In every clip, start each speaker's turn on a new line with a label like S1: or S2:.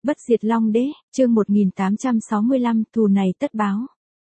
S1: Bất diệt Long Đế, chương 1865, thù này tất báo.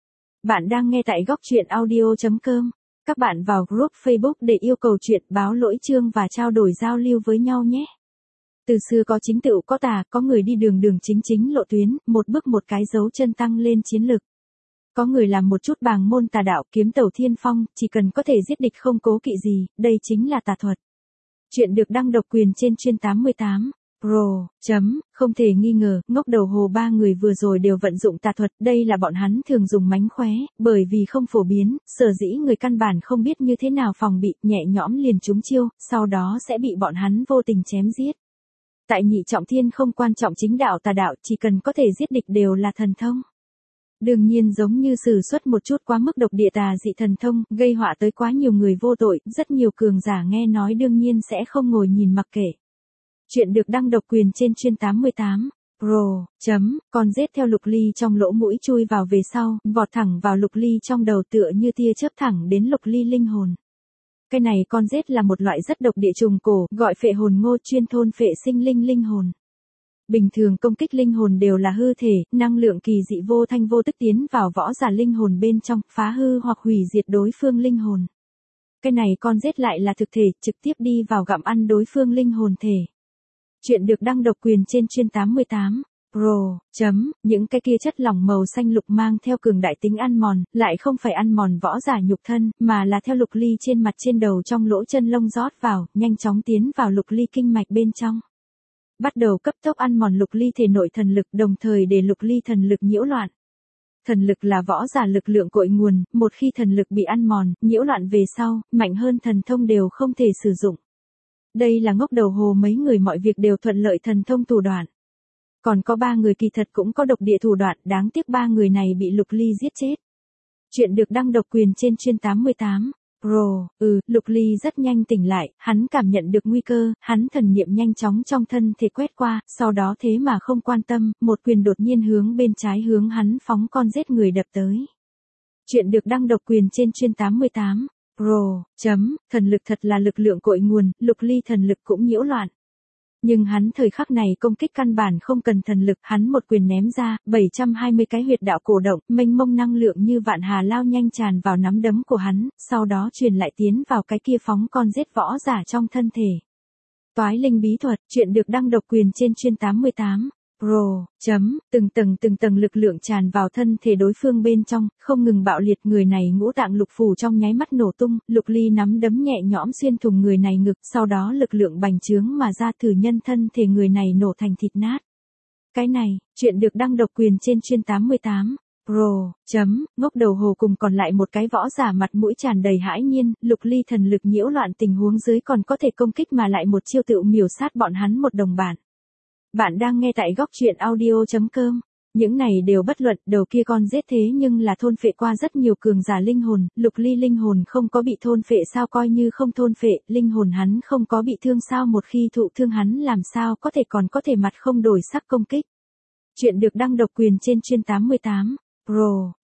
S1: Bạn đang nghe tại góc truyện audio.com. Các bạn vào group Facebook để yêu cầu chuyện báo lỗi chương và trao đổi giao lưu với nhau nhé. Từ xưa có chính tựu có tà, có người đi đường đường chính lộ tuyến, một bước một cái dấu chân tăng lên chiến lực. Có người làm một chút bàng môn tà đạo kiếm tẩu thiên phong, chỉ cần có thể giết địch không cố kỵ gì, đây chính là tà thuật. Chuyện được đăng độc quyền trên chuyên 88. Pro. Không thể nghi ngờ, ngốc đầu hồ ba người vừa rồi đều vận dụng tà thuật, đây là bọn hắn thường dùng mánh khóe, bởi vì không phổ biến, sở dĩ người căn bản không biết như thế nào phòng bị, nhẹ nhõm liền trúng chiêu, sau đó sẽ bị bọn hắn vô tình chém giết. Tại nhị trọng thiên không quan trọng chính đạo tà đạo, chỉ cần có thể giết địch đều là thần thông. Đương nhiên giống như sử xuất một chút quá mức độc địa tà dị thần thông, gây họa tới quá nhiều người vô tội, rất nhiều cường giả nghe nói đương nhiên sẽ không ngồi nhìn mặc kệ. Chuyện được đăng độc quyền trên chuyên 88. Pro. Con rết theo Lục Ly trong lỗ mũi chui vào về sau, vọt thẳng vào Lục Ly trong đầu tựa như tia chớp thẳng đến Lục Ly linh hồn. Cái này con rết là một loại rất độc địa trùng cổ, gọi phệ hồn ngô, chuyên thôn phệ sinh linh hồn. Bình thường công kích linh hồn đều là hư thể, năng lượng kỳ dị vô thanh vô tức tiến vào võ giả linh hồn bên trong, phá hư hoặc hủy diệt đối phương linh hồn. Cái này con rết lại là thực thể, trực tiếp đi vào gặm ăn đối phương linh hồn thể. Chuyện được đăng độc quyền trên chuyên 88. Pro. Những cái kia chất lỏng màu xanh lục mang theo cường đại tính ăn mòn, lại không phải ăn mòn võ giả nhục thân, mà là theo Lục Ly trên mặt trên đầu trong lỗ chân lông rót vào, nhanh chóng tiến vào Lục Ly kinh mạch bên trong. Bắt đầu cấp tốc ăn mòn Lục Ly thể nội thần lực, đồng thời để Lục Ly thần lực nhiễu loạn. Thần lực là võ giả lực lượng cội nguồn, một khi thần lực bị ăn mòn, nhiễu loạn về sau, mạnh hơn thần thông đều không thể sử dụng. Đây là ngốc đầu hồ mấy người mọi việc đều thuận lợi thần thông thủ đoạn. Còn có 3 người kỳ thật cũng có độc địa thủ đoạn, đáng tiếc 3 người này bị Lục Ly giết chết. Chuyện được đăng độc quyền trên chuyên 88. Pro. Lục Ly rất nhanh tỉnh lại, hắn cảm nhận được nguy cơ, hắn thần niệm nhanh chóng trong thân thể quét qua, sau đó thế mà không quan tâm, một quyền đột nhiên hướng bên trái hướng hắn phóng con giết người đập tới. Chuyện được đăng độc quyền trên chuyên 88. Pro. Thần lực thật là lực lượng cội nguồn, Lục Ly thần lực cũng nhiễu loạn. Nhưng hắn thời khắc này công kích căn bản không cần thần lực, hắn một quyền ném ra, 720 cái huyệt đạo cổ động, mênh mông năng lượng như vạn hà lao nhanh tràn vào nắm đấm của hắn, sau đó truyền lại tiến vào cái kia phóng con giết võ giả trong thân thể. Toái linh bí thuật, chuyện được đăng độc quyền trên chuyên 88. Pro. Từng tầng lực lượng tràn vào thân thể đối phương bên trong, không ngừng bạo liệt, người này ngũ tạng lục phủ trong nháy mắt nổ tung, Lục Ly nắm đấm nhẹ nhõm xuyên thủng người này ngực, sau đó lực lượng bành trướng mà ra thử nhân thân thể người này nổ thành thịt nát. Cái này, chuyện được đăng độc quyền trên chuyên 88. Pro. Ngốc đầu hồ cùng còn lại một cái võ giả mặt mũi tràn đầy hãi nhiên, Lục Ly thần lực nhiễu loạn tình huống dưới còn có thể công kích mà lại một chiêu tựu miểu sát bọn hắn một đồng bản. Bạn đang nghe tại góc truyện audio.com. Những này đều bất luận, đầu kia con giết thế nhưng là thôn phệ qua rất nhiều cường giả linh hồn, Lục Ly linh hồn không có bị thôn phệ sao, coi như không thôn phệ, linh hồn hắn không có bị thương sao, một khi thụ thương hắn làm sao có thể còn có thể mặt không đổi sắc công kích. Chuyện được đăng độc quyền trên chuyên 88. Pro.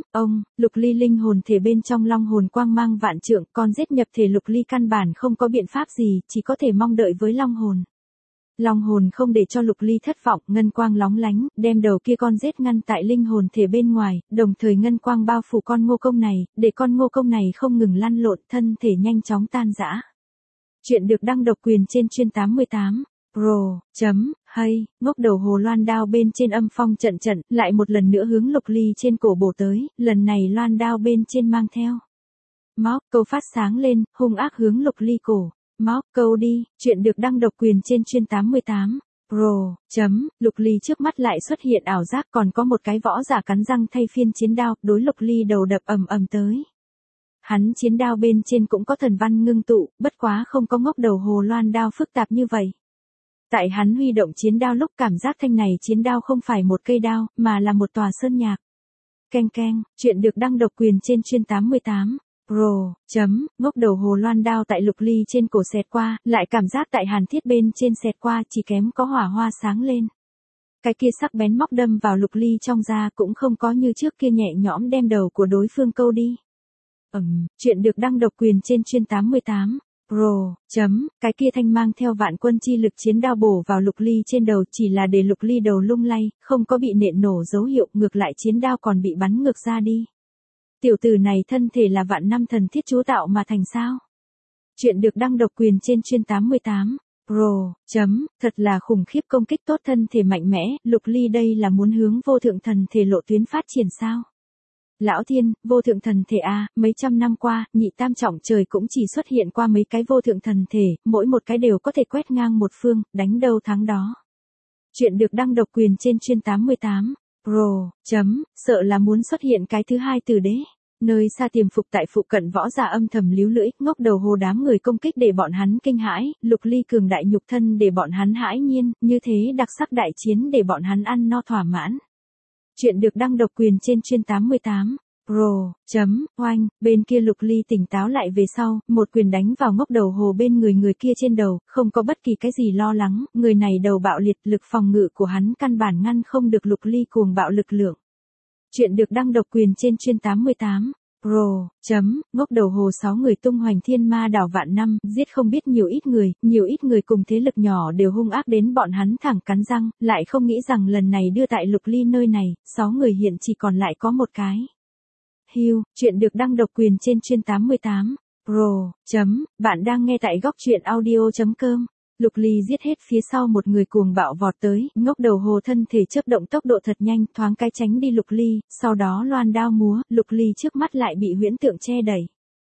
S1: Lục Ly linh hồn thể bên trong long hồn quang mang vạn trượng, con giết nhập thể Lục Ly căn bản không có biện pháp gì, chỉ có thể mong đợi với long hồn. Long hồn không để cho Lục Ly thất vọng, ngân quang lóng lánh, đem đầu kia con giết ngăn tại linh hồn thể bên ngoài, đồng thời ngân quang bao phủ con ngô công này, để con ngô công này không ngừng lăn lộn, thân thể nhanh chóng tan rã. Chuyện được đăng độc quyền trên chuyên 88. Pro. Ngốc đầu hồ loan đao bên trên âm phong trận, lại một lần nữa hướng Lục Ly trên cổ bổ tới, lần này loan đao bên trên mang theo móc câu phát sáng lên, hung ác hướng Lục Ly cổ. Móc câu đi, chuyện được đăng độc quyền trên chuyên 88. Pro. Lục Ly trước mắt lại xuất hiện ảo giác, còn có một cái võ giả cắn răng thay phiên chiến đao, đối Lục Ly đầu đập ầm tới. Hắn chiến đao bên trên cũng có thần văn ngưng tụ, bất quá không có ngốc đầu hồ loan đao phức tạp như vậy. Tại hắn huy động chiến đao lúc cảm giác thanh này chiến đao không phải một cây đao, mà là một tòa sơn nhạc. Keng, chuyện được đăng độc quyền trên chuyên 88. Pro. Ngốc đầu hồ loan đao tại Lục Ly trên cổ xẹt qua, lại cảm giác tại hàn thiết bên trên xẹt qua, chỉ kém có hỏa hoa sáng lên. Cái kia sắc bén móc đâm vào Lục Ly trong da cũng không có như trước kia nhẹ nhõm đem đầu của đối phương câu đi. Chuyện được đăng độc quyền trên chuyên 88. Pro, cái kia thanh mang theo vạn quân chi lực chiến đao bổ vào Lục Ly trên đầu chỉ là để Lục Ly đầu lung lay, không có bị nện nổ dấu hiệu, ngược lại chiến đao còn bị bắn ngược ra đi. Tiểu tử này thân thể là vạn năm thần thiết chúa tạo mà thành sao? Chuyện được đăng độc quyền trên chuyên 88. Pro, thật là khủng khiếp, công kích tốt, thân thể mạnh mẽ, Lục Ly đây là muốn hướng vô thượng thần thể lộ tuyến phát triển sao? Lão thiên, vô thượng thần thể a, mấy trăm năm qua, nhị tam trọng trời cũng chỉ xuất hiện qua mấy cái vô thượng thần thể, mỗi một cái đều có thể quét ngang một phương, đánh đâu thắng đó. Chuyện được đăng độc quyền trên chuyên 88. Pro, sợ là muốn xuất hiện cái thứ hai từ đế. Nơi xa tiềm phục tại phụ cận võ giả âm thầm líu lưỡi, ngốc đầu hồ đám người công kích để bọn hắn kinh hãi, Lục Ly cường đại nhục thân để bọn hắn hãi nhiên, như thế đặc sắc đại chiến để bọn hắn ăn no thỏa mãn. Chuyện được đăng độc quyền trên chuyên 88. Pro, oanh, bên kia Lục Ly tỉnh táo lại về sau, một quyền đánh vào ngốc đầu hồ bên người kia trên đầu, không có bất kỳ cái gì lo lắng, người này đầu bạo liệt, lực phòng ngự của hắn căn bản ngăn không được Lục Ly cuồng bạo lực lượng. Chuyện được đăng độc quyền trên chuyên 88. Pro, ngốc đầu hồ 6 người tung hoành thiên ma đảo vạn năm, giết không biết nhiều ít người cùng thế lực nhỏ đều hung ác đến bọn hắn thẳng cắn răng, lại không nghĩ rằng lần này đưa tại Lục Ly nơi này, 6 người hiện chỉ còn lại có một cái. Hưu, chuyện được đăng độc quyền trên chuyên 88. Pro, bạn đang nghe tại góc truyện audio.com. Lục Ly giết hết phía sau một người cuồng bạo vọt tới, ngốc đầu hồ thân thể chớp động tốc độ thật nhanh, thoáng cái tránh đi Lục Ly, sau đó loan đao múa, Lục Ly trước mắt lại bị huyễn tượng che đẩy.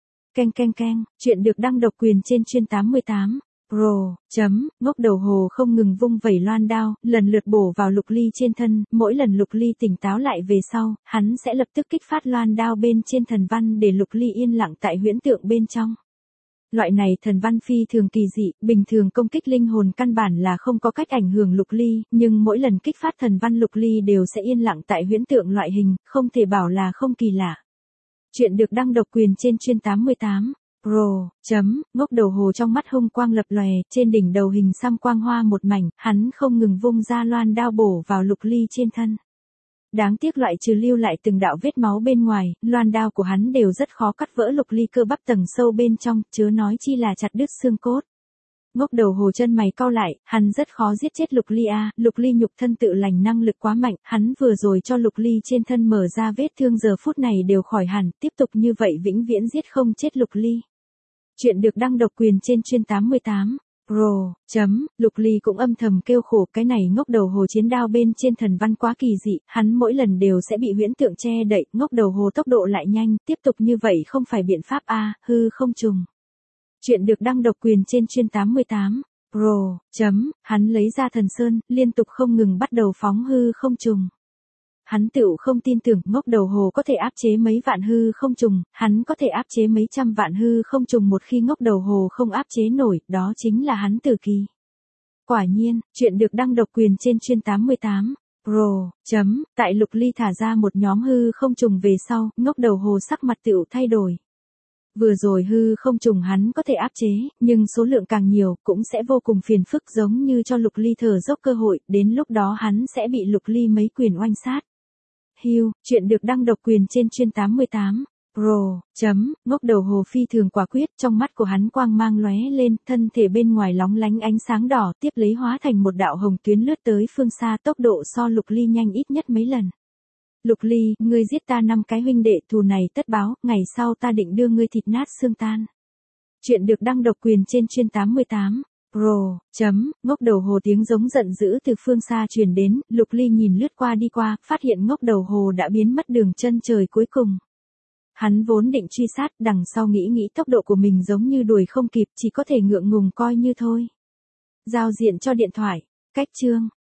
S1: Keng, chuyện được đăng độc quyền trên chuyên 88. Pro, ngốc đầu hồ không ngừng vung vẩy loan đao, lần lượt bổ vào Lục Ly trên thân, mỗi lần Lục Ly tỉnh táo lại về sau, hắn sẽ lập tức kích phát loan đao bên trên thần văn để Lục Ly yên lặng tại huyễn tượng bên trong. Loại này thần văn phi thường kỳ dị, bình thường công kích linh hồn căn bản là không có cách ảnh hưởng Lục Ly, nhưng mỗi lần kích phát thần văn Lục Ly đều sẽ yên lặng tại huyễn tượng loại hình, không thể bảo là không kỳ lạ. Chuyện được đăng độc quyền trên chuyên 88. Pro, ngốc đầu hồ trong mắt hung quang lập lòe, trên đỉnh đầu hình xăm quang hoa một mảnh, hắn không ngừng vung ra loan đao bổ vào Lục Ly trên thân. Đáng tiếc loại trừ lưu lại từng đạo vết máu bên ngoài, loan đao của hắn đều rất khó cắt vỡ Lục Ly cơ bắp tầng sâu bên trong, chớ nói chi là chặt đứt xương cốt. Ngốc đầu hồ chân mày cau lại, hắn rất khó giết chết Lục Ly a, Lục Ly nhục thân tự lành năng lực quá mạnh, hắn vừa rồi cho Lục Ly trên thân mở ra vết thương giờ phút này đều khỏi hẳn, tiếp tục như vậy vĩnh viễn giết không chết Lục Ly. Chuyện được đăng độc quyền trên chuyên 88. Pro, Lục Ly cũng âm thầm kêu khổ, cái này ngốc đầu hồ chiến đao bên trên thần văn quá kỳ dị, hắn mỗi lần đều sẽ bị huyễn tượng che đậy, ngốc đầu hồ tốc độ lại nhanh, tiếp tục như vậy không phải biện pháp a, hư không trùng. Chuyện được đăng độc quyền trên chuyên 88. Pro, hắn lấy ra thần sơn, liên tục không ngừng bắt đầu phóng hư không trùng. Hắn tựu không tin tưởng ngốc đầu hồ có thể áp chế mấy vạn hư không trùng, hắn có thể áp chế mấy trăm vạn hư không trùng, một khi ngốc đầu hồ không áp chế nổi, đó chính là hắn tử kỳ. Quả nhiên, chuyện được đăng độc quyền trên chuyên 88. Pro, tại Lục Ly thả ra một nhóm hư không trùng về sau, ngốc đầu hồ sắc mặt tựu thay đổi. Vừa rồi hư không trùng hắn có thể áp chế, nhưng số lượng càng nhiều, cũng sẽ vô cùng phiền phức, giống như cho Lục Ly thở dốc cơ hội, đến lúc đó hắn sẽ bị Lục Ly mấy quyền oanh sát. Hưu, chuyện được đăng độc quyền trên chuyên 88. Pro, ngốc đầu hồ phi thường quả quyết, trong mắt của hắn quang mang lóe lên, thân thể bên ngoài lóng lánh ánh sáng đỏ, tiếp lấy hóa thành một đạo hồng tuyến lướt tới phương xa, tốc độ so Lục Ly nhanh ít nhất mấy lần. Lục Ly, ngươi giết ta 5 cái huynh đệ, thù này tất báo, ngày sau ta định đưa ngươi thịt nát xương tan. Chuyện được đăng độc quyền trên chuyên 88. Pro, ngốc đầu hồ tiếng giống giận dữ từ phương xa truyền đến, Lục Ly nhìn lướt qua đi qua, phát hiện ngốc đầu hồ đã biến mất đường chân trời cuối cùng. Hắn vốn định truy sát, đằng sau nghĩ tốc độ của mình giống như đuổi không kịp, chỉ có thể ngượng ngùng coi như thôi. Giao diện cho điện thoại, cách chương.